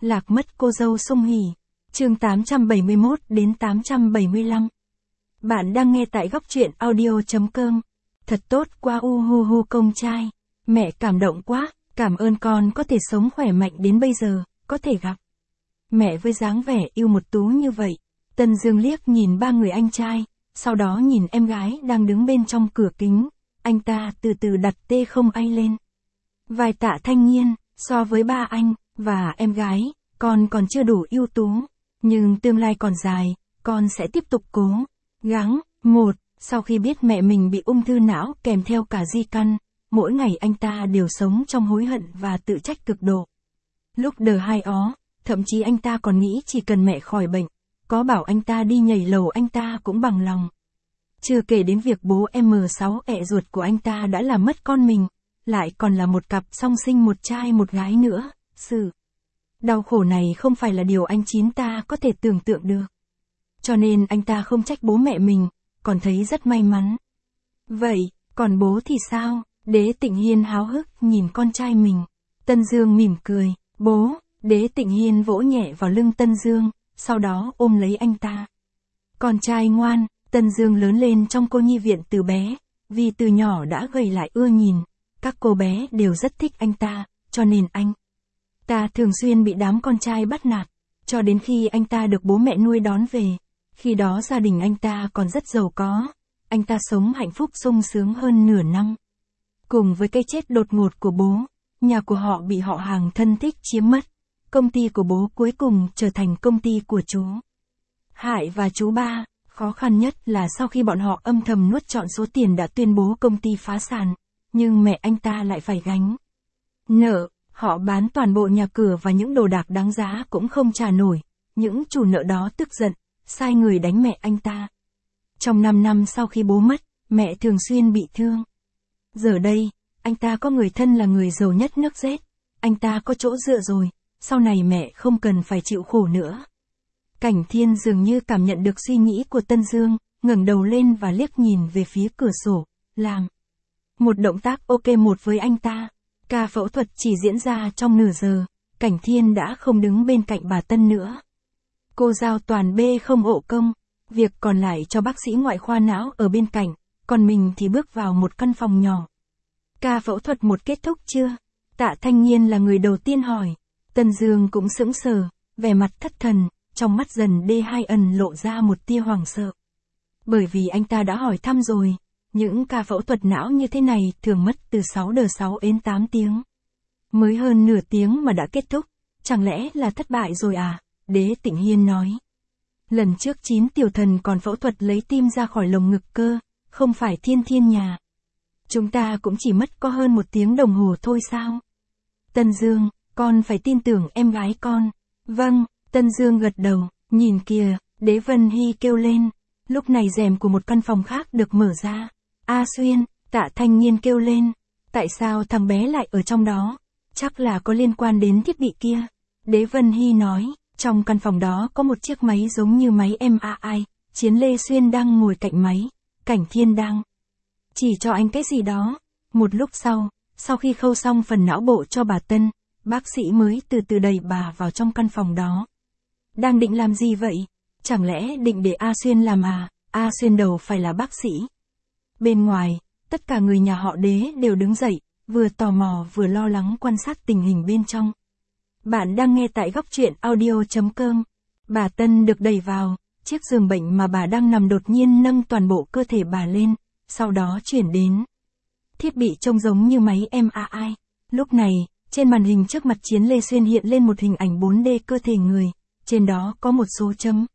Lạc mất cô dâu Sung Hỉ. Chương 871 đến 875. Bạn đang nghe tại góc truyện audio.com. Thật tốt quá hu công trai. Mẹ cảm động quá, cảm ơn con có thể sống khỏe mạnh đến bây giờ, có thể gặp mẹ với dáng vẻ yêu một tú như vậy. Tân Dương liếc nhìn ba người anh trai, sau đó nhìn em gái đang đứng bên trong cửa kính. Anh ta từ từ đặt tê không ai lên vai Tạ Thanh Nhiên. So với ba anh và em gái, con còn chưa đủ ưu tú, nhưng tương lai còn dài, con sẽ tiếp tục cố gắng. Sau khi biết mẹ mình bị ung thư não kèm theo cả di căn, mỗi ngày anh ta đều sống trong hối hận và tự trách cực độ. Lúc đờ hai ó, thậm chí anh ta còn nghĩ chỉ cần mẹ khỏi bệnh, có bảo anh ta đi nhảy lầu anh ta cũng bằng lòng. Chưa kể đến việc bố M6 ẹ ruột của anh ta đã làm mất con mình, lại còn là một cặp song sinh một trai một gái nữa. Sự đau khổ này không phải là điều anh Chín ta có thể tưởng tượng được. Cho nên anh ta không trách bố mẹ mình, còn thấy rất may mắn. Vậy, còn bố thì sao? Đế Tịnh Hiên háo hức nhìn con trai mình. Tân Dương mỉm cười. Bố. Đế Tịnh Hiên vỗ nhẹ vào lưng Tân Dương, sau đó ôm lấy anh ta. Con trai ngoan. Tân Dương lớn lên trong cô nhi viện từ bé, vì từ nhỏ đã gầy lại ưa nhìn. Các cô bé đều rất thích anh ta, cho nên anh ta thường xuyên bị đám con trai bắt nạt, cho đến khi anh ta được bố mẹ nuôi đón về. Khi đó gia đình anh ta còn rất giàu có, anh ta sống hạnh phúc sung sướng hơn nửa năm. Cùng với cái chết đột ngột của bố, nhà của họ bị họ hàng thân thích chiếm mất. Công ty của bố cuối cùng trở thành công ty của chú Hải và chú Ba. Khó khăn nhất là sau khi bọn họ âm thầm nuốt trọn số tiền đã tuyên bố công ty phá sản, nhưng mẹ anh ta lại phải gánh nợ. Họ bán toàn bộ nhà cửa và những đồ đạc đáng giá cũng không trả nổi. Những chủ nợ đó tức giận, sai người đánh mẹ anh ta. Trong 5 năm sau khi bố mất, mẹ thường xuyên bị thương. Giờ đây, anh ta có người thân là người giàu nhất nước Z. Anh ta có chỗ dựa rồi, sau này mẹ không cần phải chịu khổ nữa. Cảnh Thiên dường như cảm nhận được suy nghĩ của Tân Dương, ngẩng đầu lên và liếc nhìn về phía cửa sổ, làm một động tác ok một với anh ta. Ca phẫu thuật chỉ diễn ra trong nửa giờ, Cảnh Thiên đã không đứng bên cạnh bà Tân nữa. Cô giao toàn bê không ộ công, việc còn lại cho bác sĩ ngoại khoa não ở bên cạnh, còn mình thì bước vào một căn phòng nhỏ. Ca phẫu thuật một kết thúc chưa? Tạ Thanh Nhiên là người đầu tiên hỏi. Tân Dương cũng sững sờ, vẻ mặt thất thần, trong mắt dần D2 ẩn lộ ra một tia hoảng sợ. Bởi vì anh ta đã hỏi thăm rồi, những ca phẫu thuật não như thế này thường mất từ 6 đến 8 tiếng. Mới hơn nửa tiếng mà đã kết thúc, chẳng lẽ là thất bại rồi à? Đế Tịnh Hiên nói. Lần trước 9 tiểu thần còn phẫu thuật lấy tim ra khỏi lồng ngực cơ, không phải Thiên nhà. Chúng ta cũng chỉ mất có hơn 1 tiếng đồng hồ thôi sao? Tân Dương, con phải tin tưởng em gái con. Vâng, Tân Dương gật đầu. Nhìn kìa, Đế Vân Hy kêu lên. Lúc này rèm của một căn phòng khác được mở ra. A Xuyên, Tạ Thanh Nhiên kêu lên. Tại sao thằng bé lại ở trong đó? Chắc là có liên quan đến thiết bị kia. Đế Vân Hy nói, trong căn phòng đó có một chiếc máy giống như máy MRI. Chiến Lê Xuyên đang ngồi cạnh máy. Cảnh Thiên đang chỉ cho anh cái gì đó. Một lúc sau khi khâu xong phần não bộ cho bà Tân, bác sĩ mới từ từ đẩy bà vào trong căn phòng đó. Đang định làm gì vậy? Chẳng lẽ định để A Xuyên làm à? A Xuyên đầu phải là bác sĩ. Bên ngoài, tất cả người nhà họ Đế đều đứng dậy, vừa tò mò vừa lo lắng quan sát tình hình bên trong. Bạn đang nghe tại góc truyện audio.com. Bà Tân được đẩy vào, chiếc giường bệnh mà bà đang nằm đột nhiên nâng toàn bộ cơ thể bà lên, sau đó chuyển đến thiết bị trông giống như máy MRI. Lúc này, trên màn hình trước mặt Chiến Lê Xuyên hiện lên một hình ảnh 4D cơ thể người, trên đó có một số chấm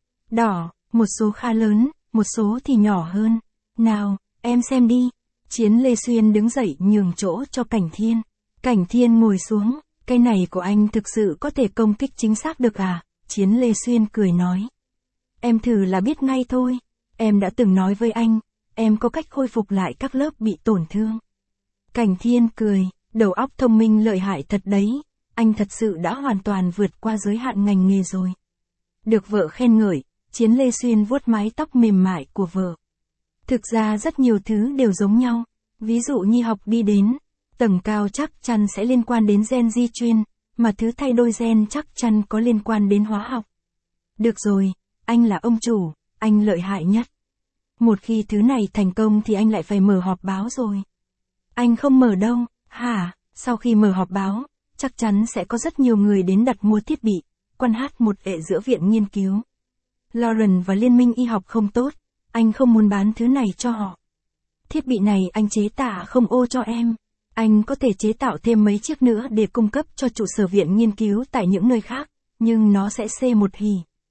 đỏ, một số khá lớn, một số thì nhỏ hơn. Nào, em xem đi. Chiến Lê Xuyên đứng dậy nhường chỗ cho Cảnh Thiên. Cảnh Thiên ngồi xuống. Cái này của anh thực sự có thể công kích chính xác được à? Chiến Lê Xuyên cười nói. Em thử là biết ngay thôi. Em đã từng nói với anh, em có cách khôi phục lại các lớp bị tổn thương. Cảnh Thiên cười, đầu óc thông minh lợi hại thật đấy. Anh thật sự đã hoàn toàn vượt qua giới hạn ngành nghề rồi. Được vợ khen ngợi, Chiến Lê Xuyên vuốt mái tóc mềm mại của vợ. Thực ra rất nhiều thứ đều giống nhau. Ví dụ như học đi đến tầng cao chắc chắn sẽ liên quan đến gen di truyền, mà thứ thay đổi gen chắc chắn có liên quan đến hóa học. Được rồi, anh là ông chủ, anh lợi hại nhất. Một khi thứ này thành công thì anh lại phải mở họp báo rồi. Anh không mở đâu, hả? Sau khi mở họp báo, chắc chắn sẽ có rất nhiều người đến đặt mua thiết bị, quan H1E giữa viện nghiên cứu. Lauren và Liên minh y học không tốt, anh không muốn bán thứ này cho họ. Thiết bị này anh chế tạo không ô cho em. Anh có thể chế tạo thêm mấy chiếc nữa để cung cấp cho trụ sở viện nghiên cứu tại những nơi khác, nhưng nó sẽ C1 hỉ.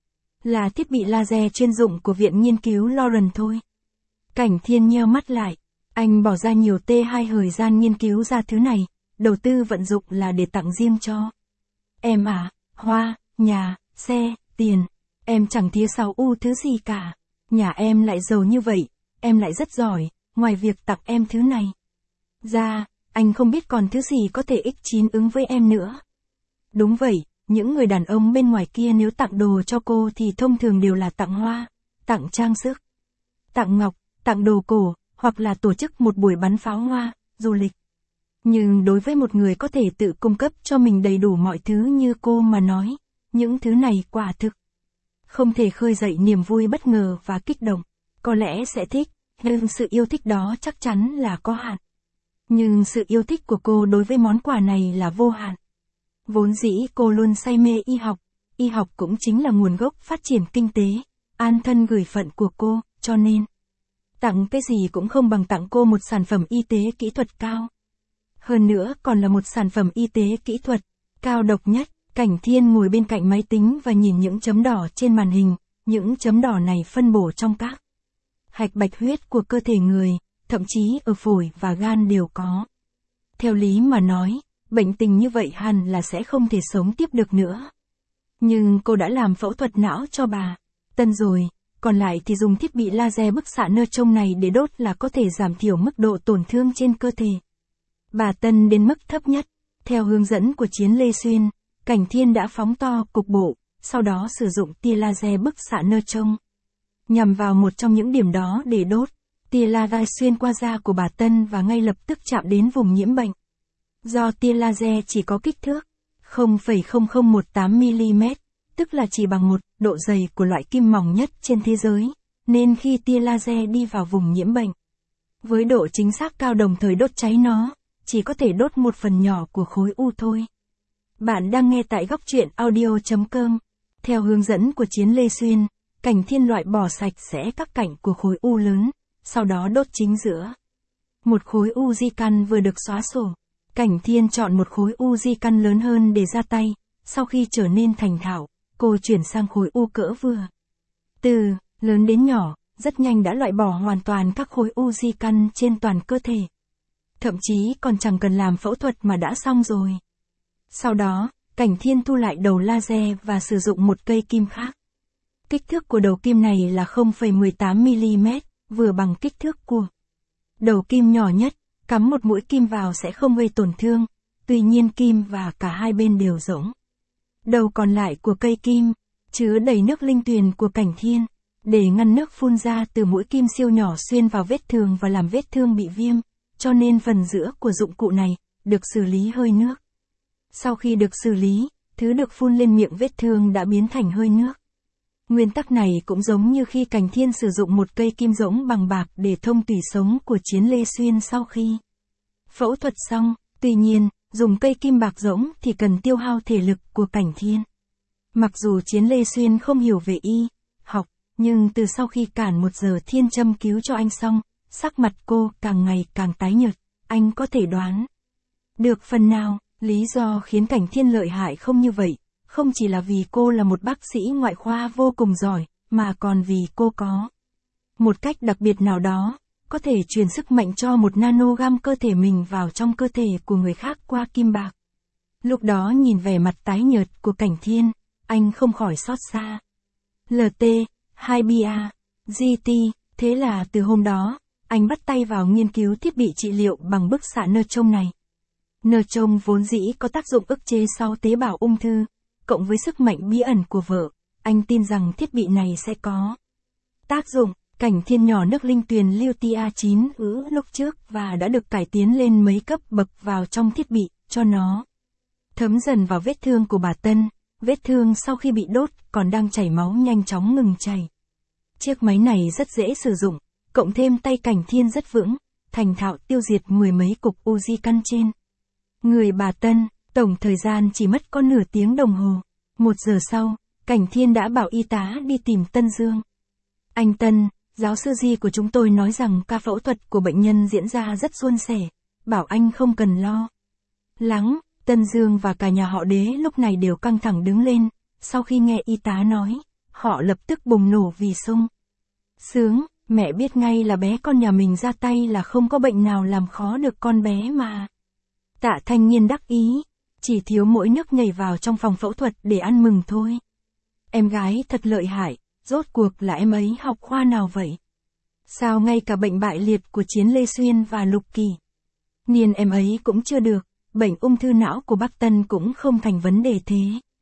Là thiết bị laser chuyên dụng của viện nghiên cứu Lauren thôi. Cảnh Thiên nheo mắt lại. Anh bỏ ra nhiều T2 thời gian nghiên cứu ra thứ này, đầu tư vận dụng là để tặng riêng cho em à, hoa, nhà, xe, tiền. Em chẳng thiếu sáu thứ gì cả. Nhà em lại giàu như vậy, em lại rất giỏi, ngoài việc tặng em thứ này. Ra, anh không biết còn thứ gì có thể X9 ứng với em nữa. Đúng vậy, những người đàn ông bên ngoài kia nếu tặng đồ cho cô thì thông thường đều là tặng hoa, tặng trang sức, tặng ngọc, tặng đồ cổ, hoặc là tổ chức một buổi bắn pháo hoa, du lịch. Nhưng đối với một người có thể tự cung cấp cho mình đầy đủ mọi thứ như cô mà nói, những thứ này quả thực không thể khơi dậy niềm vui bất ngờ và kích động. Có lẽ sẽ thích, nhưng sự yêu thích đó chắc chắn là có hạn. Nhưng sự yêu thích của cô đối với món quà này là vô hạn. Vốn dĩ cô luôn say mê y học cũng chính là nguồn gốc phát triển kinh tế, an thân gửi phận của cô, cho nên tặng cái gì cũng không bằng tặng cô một sản phẩm y tế kỹ thuật cao. Hơn nữa còn là một sản phẩm y tế kỹ thuật cao độc nhất. Cảnh Thiên ngồi bên cạnh máy tính và nhìn những chấm đỏ trên màn hình, những chấm đỏ này phân bổ trong các hạch bạch huyết của cơ thể người, thậm chí ở phổi và gan đều có. Theo lý mà nói, bệnh tình như vậy hẳn là sẽ không thể sống tiếp được nữa. Nhưng cô đã làm phẫu thuật não cho bà Tân rồi, còn lại thì dùng thiết bị laser bức xạ nơ trông này để đốt là có thể giảm thiểu mức độ tổn thương trên cơ thể bà Tân đến mức thấp nhất. Theo hướng dẫn của Chiến Lê Xuyên, Cảnh Thiên đã phóng to cục bộ, sau đó sử dụng tia laser bức xạ nơ trông nhằm vào một trong những điểm đó để đốt. Tia laser xuyên qua da của bà Tân và ngay lập tức chạm đến vùng nhiễm bệnh. Do tia laser chỉ có kích thước 0,0018mm, tức là chỉ bằng một độ dày của loại kim mỏng nhất trên thế giới, nên khi tia laser đi vào vùng nhiễm bệnh, với độ chính xác cao đồng thời đốt cháy nó, chỉ có thể đốt một phần nhỏ của khối u thôi. Bạn đang nghe tại góc truyện audio.com. Theo hướng dẫn của Chiến Lê Xuyên, Cảnh Thiên loại bỏ sạch sẽ các cạnh của khối u lớn, sau đó đốt chính giữa. Một khối u di căn vừa được xóa sổ. Cảnh Thiên chọn một khối u di căn lớn hơn để ra tay, sau khi trở nên thành thạo, cô chuyển sang khối u cỡ vừa. Từ lớn đến nhỏ, rất nhanh đã loại bỏ hoàn toàn các khối u di căn trên toàn cơ thể. Thậm chí còn chẳng cần làm phẫu thuật mà đã xong rồi. Sau đó, Cảnh Thiên thu lại đầu laser và sử dụng một cây kim khác. Kích thước của đầu kim này là 0,18mm, vừa bằng kích thước của đầu kim nhỏ nhất, cắm một mũi kim vào sẽ không gây tổn thương, tuy nhiên kim và cả hai bên đều rỗng. Đầu còn lại của cây kim, chứa đầy nước linh tuyền của Cảnh Thiên, để ngăn nước phun ra từ mũi kim siêu nhỏ xuyên vào vết thương và làm vết thương bị viêm, cho nên phần giữa của dụng cụ này, được xử lý hơi nước. Sau khi được xử lý, thứ được phun lên miệng vết thương đã biến thành hơi nước. Nguyên tắc này cũng giống như khi Cảnh Thiên sử dụng một cây kim rỗng bằng bạc để thông tủy sống của Chiến Lê Xuyên sau khi phẫu thuật xong. Tuy nhiên, dùng cây kim bạc rỗng thì cần tiêu hao thể lực của Cảnh Thiên. Mặc dù Chiến Lê Xuyên không hiểu về y học, nhưng từ sau khi cản 1 giờ thiên châm cứu cho anh xong, sắc mặt cô càng ngày càng tái nhợt, anh có thể đoán được phần nào. Lý do khiến Cảnh Thiên lợi hại không như vậy, không chỉ là vì cô là một bác sĩ ngoại khoa vô cùng giỏi, mà còn vì cô có một cách đặc biệt nào đó, có thể truyền sức mạnh cho một nanogam cơ thể mình vào trong cơ thể của người khác qua kim bạc. Lúc đó nhìn vẻ mặt tái nhợt của Cảnh Thiên, anh không khỏi xót xa. LT, 2BA, GT, thế là từ hôm đó, anh bắt tay vào nghiên cứu thiết bị trị liệu bằng bức xạ nơ trông này. Nơ trông vốn dĩ có tác dụng ức chế sau tế bào ung thư, cộng với sức mạnh bí ẩn của vợ, anh tin rằng thiết bị này sẽ có tác dụng. Cảnh Thiên nhỏ nước linh tuyền Lutia9 lúc trước và đã được cải tiến lên mấy cấp bậc vào trong thiết bị, cho nó thấm dần vào vết thương của bà Tân, vết thương sau khi bị đốt còn đang chảy máu nhanh chóng ngừng chảy. Chiếc máy này rất dễ sử dụng, cộng thêm tay Cảnh Thiên rất vững, thành thạo tiêu diệt mười mấy cục Uzi căn trên người bà Tân, tổng thời gian chỉ mất có nửa tiếng đồng hồ. 1 giờ sau, Cảnh Thiên đã bảo y tá đi tìm Tân Dương. Anh Tân, giáo sư Di của chúng tôi nói rằng ca phẫu thuật của bệnh nhân diễn ra rất suôn sẻ, bảo anh không cần lo lắng. Tân Dương và cả nhà họ Đế lúc này đều căng thẳng đứng lên, sau khi nghe y tá nói, họ lập tức bùng nổ vì sung sướng, mẹ biết ngay là bé con nhà mình ra tay là không có bệnh nào làm khó được con bé mà. Tạ Thanh Nhiên đắc ý, chỉ thiếu mỗi nhấc nhảy vào trong phòng phẫu thuật để ăn mừng thôi. Em gái thật lợi hại, rốt cuộc là em ấy học khoa nào vậy? Sao ngay cả bệnh bại liệt của Chiến Lê Xuyên và Lục Kỳ Niên em ấy cũng chưa được, bệnh ung thư não của bác Tân cũng không thành vấn đề thế.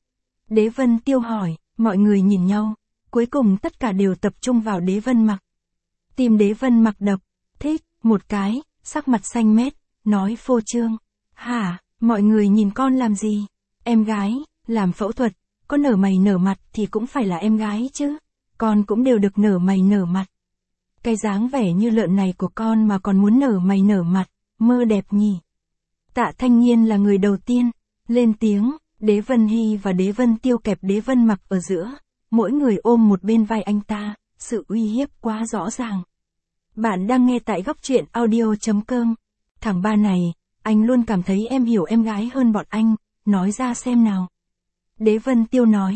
Đế Vân Tiêu hỏi, mọi người nhìn nhau, cuối cùng tất cả đều tập trung vào Đế Vân Mặc. Tim Đế Vân Mặc đập, thích, một cái, sắc mặt xanh mét, nói phô trương. Hả, mọi người nhìn con làm gì? Em gái, làm phẫu thuật, có nở mày nở mặt thì cũng phải là em gái chứ. Con cũng đều được nở mày nở mặt. Cái dáng vẻ như lợn này của con mà còn muốn nở mày nở mặt, mơ đẹp nhỉ. Tạ Thanh Nhiên là người đầu tiên, lên tiếng, Đế Vân Hy và Đế Vân Tiêu kẹp Đế Vân Mặc ở giữa, mỗi người ôm một bên vai anh ta, sự uy hiếp quá rõ ràng. Bạn đang nghe tại góc truyện audio.com. Thằng ba này, anh luôn cảm thấy em hiểu em gái hơn bọn anh, nói ra xem nào. Đế Vân Tiêu nói,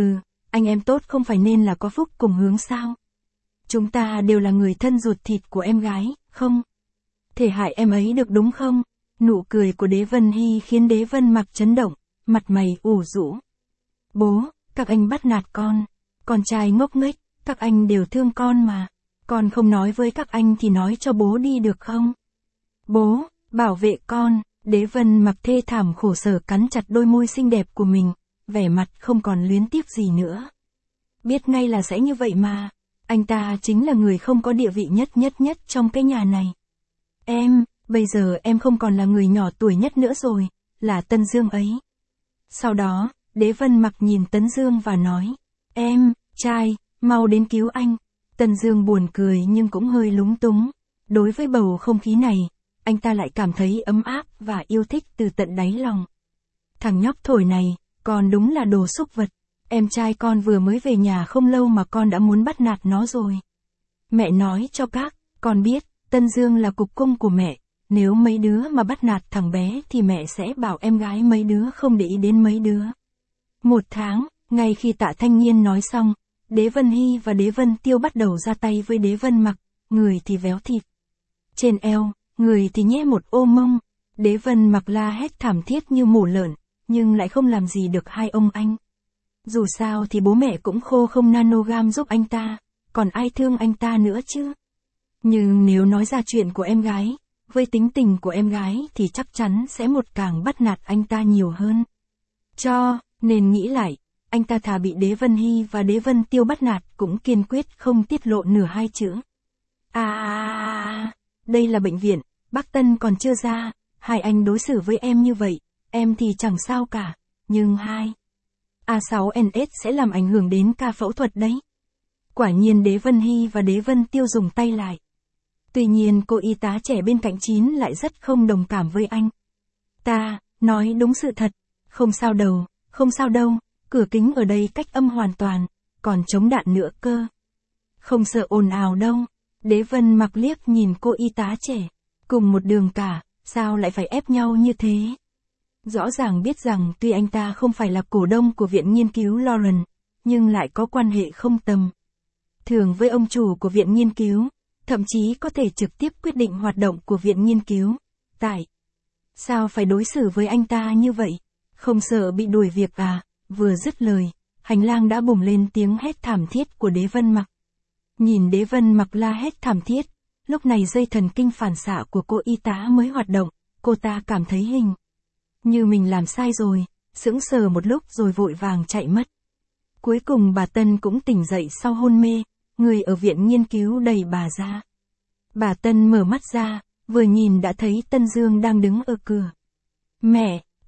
anh em tốt không phải nên là có phúc cùng hướng sao? Chúng ta đều là người thân ruột thịt của em gái, không thể hại em ấy được đúng không? Nụ cười của Đế Vân Hy khiến Đế Vân Mặc chấn động, mặt mày ủ rũ. Bố, các anh bắt nạt con trai ngốc nghếch, các anh đều thương con mà. Con không nói với các anh thì nói cho bố đi được không? Bố, bảo vệ con. Đế Vân Mặc thê thảm khổ sở cắn chặt đôi môi xinh đẹp của mình, vẻ mặt không còn luyến tiếc gì nữa. Biết ngay là sẽ như vậy mà, anh ta chính là người không có địa vị nhất trong cái nhà này. Bây giờ em không còn là người nhỏ tuổi nhất nữa rồi, là Tân Dương ấy. Sau đó, Đế Vân Mặc nhìn Tấn Dương và nói, trai, mau đến cứu anh. Tân Dương buồn cười nhưng cũng hơi lúng túng. Đối với bầu không khí này, anh ta lại cảm thấy ấm áp và yêu thích từ tận đáy lòng. Thằng nhóc thổi này, con đúng là đồ súc vật. Em trai con vừa mới về nhà không lâu mà con đã muốn bắt nạt nó rồi. Mẹ nói cho các, con biết, Tân Dương là cục cung của mẹ. Nếu mấy đứa mà bắt nạt thằng bé thì mẹ sẽ bảo em gái mấy đứa không để ý đến mấy đứa. 1 tháng, ngay khi Tạ Thanh Nhiên nói xong, Đế Vân Hy và Đế Vân Tiêu bắt đầu ra tay với Đế Vân Mặc, người thì véo thịt trên eo, người thì nhét một ô mông. Đế Vân Mặc la hét thảm thiết như mổ lợn, nhưng lại không làm gì được hai ông anh. Dù sao thì bố mẹ cũng khô không nanogam giúp anh ta, còn ai thương anh ta nữa chứ. Nhưng nếu nói ra chuyện của em gái, với tính tình của em gái thì chắc chắn sẽ một càng bắt nạt anh ta nhiều hơn. Nên nghĩ lại, anh ta thà bị Đế Vân Hy và Đế Vân Tiêu bắt nạt cũng kiên quyết không tiết lộ nửa hai chữ. Đây là bệnh viện, bác Tân còn chưa ra, hai anh đối xử với em như vậy, em thì chẳng sao cả, nhưng A6NS sẽ làm ảnh hưởng đến ca phẫu thuật đấy. Quả nhiên Đế Vân Hy và Đế Vân Tiêu dùng tay lại. Tuy nhiên cô y tá trẻ bên cạnh Chín lại rất không đồng cảm với anh. Ta, nói đúng sự thật, không sao đâu, cửa kính ở đây cách âm hoàn toàn, còn chống đạn nữa cơ. Không sợ ồn ào đâu. Đế Vân Mặc liếc nhìn cô y tá trẻ, cùng một đường cả, sao lại phải ép nhau như thế? Rõ ràng biết rằng tuy anh ta không phải là cổ đông của viện nghiên cứu Lawrence, nhưng lại có quan hệ không tầm thường với ông chủ của viện nghiên cứu, thậm chí có thể trực tiếp quyết định hoạt động của viện nghiên cứu. Tại sao phải đối xử với anh ta như vậy? Không sợ bị đuổi việc à? Vừa dứt lời, hành lang đã bùng lên tiếng hét thảm thiết của Đế Vân Mặc. Nhìn Đế Vân Mặc la hét thảm thiết, lúc này dây thần kinh phản xạ của cô y tá mới hoạt động, cô ta cảm thấy hình như mình làm sai rồi, sững sờ một lúc rồi vội vàng chạy mất. Cuối cùng bà Tân cũng tỉnh dậy sau hôn mê, người ở viện nghiên cứu đẩy bà ra. Bà Tân mở mắt ra, vừa nhìn đã thấy Tân Dương đang đứng ở cửa. Mẹ,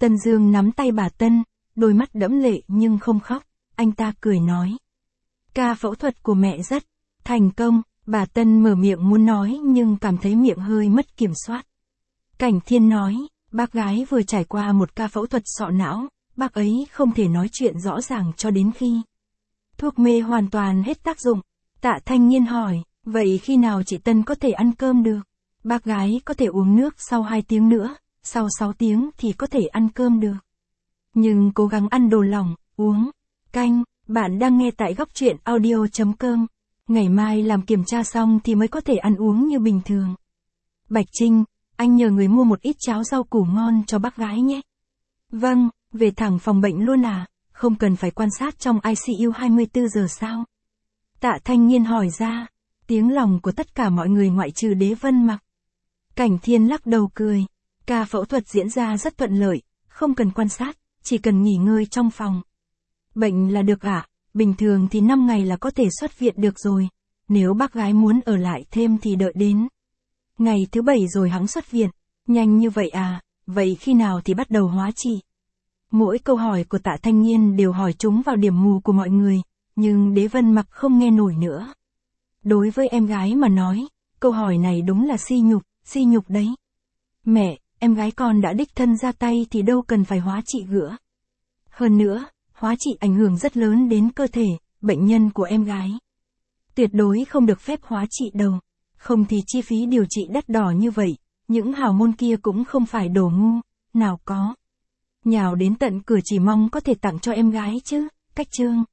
Tân Dương nắm tay bà Tân, đôi mắt đẫm lệ nhưng không khóc, anh ta cười nói. Ca phẫu thuật của mẹ rất thành công, bà Tân mở miệng muốn nói nhưng cảm thấy miệng hơi mất kiểm soát. Cảnh Thiên nói, bác gái vừa trải qua một ca phẫu thuật sọ não, bác ấy không thể nói chuyện rõ ràng cho đến khi thuốc mê hoàn toàn hết tác dụng. Tạ Thanh Nghiên hỏi, vậy khi nào chị Tân có thể ăn cơm được? Bác gái có thể uống nước sau 2 tiếng nữa, sau 6 tiếng thì có thể ăn cơm được. Nhưng cố gắng ăn đồ lỏng, uống canh. Bạn đang nghe tại góc truyện audio.com. Ngày mai làm kiểm tra xong thì mới có thể ăn uống như bình thường. Bạch Trinh, anh nhờ người mua một ít cháo rau củ ngon cho bác gái nhé. Vâng, về thẳng phòng bệnh luôn à, không cần phải quan sát trong ICU 24 giờ sao? Tạ Thanh Nghiên hỏi ra, tiếng lòng của tất cả mọi người ngoại trừ Đế Vân Mặc. Cảnh Thiên lắc đầu cười, ca phẫu thuật diễn ra rất thuận lợi, không cần quan sát, chỉ cần nghỉ ngơi trong phòng bệnh là được ạ. Bình thường thì 5 ngày là có thể xuất viện được rồi, nếu bác gái muốn ở lại thêm thì đợi đến ngày thứ 7 rồi hẵng xuất viện. Nhanh như vậy à, vậy khi nào thì bắt đầu hóa trị? Mỗi câu hỏi của Tạ Thanh Nghiên đều hỏi trúng vào điểm mù của mọi người, nhưng Đế Vân Mặc không nghe nổi nữa. Đối với em gái mà nói, câu hỏi này đúng là si nhục đấy. Mẹ, em gái con đã đích thân ra tay thì đâu cần phải hóa trị gữa. Hơn nữa, hóa trị ảnh hưởng rất lớn đến cơ thể, bệnh nhân của em gái. Tuyệt đối không được phép hóa trị đâu, không thì chi phí điều trị đắt đỏ như vậy, những hào môn kia cũng không phải đồ ngu, nào có nhào đến tận cửa chỉ mong có thể tặng cho em gái chứ. Cách chương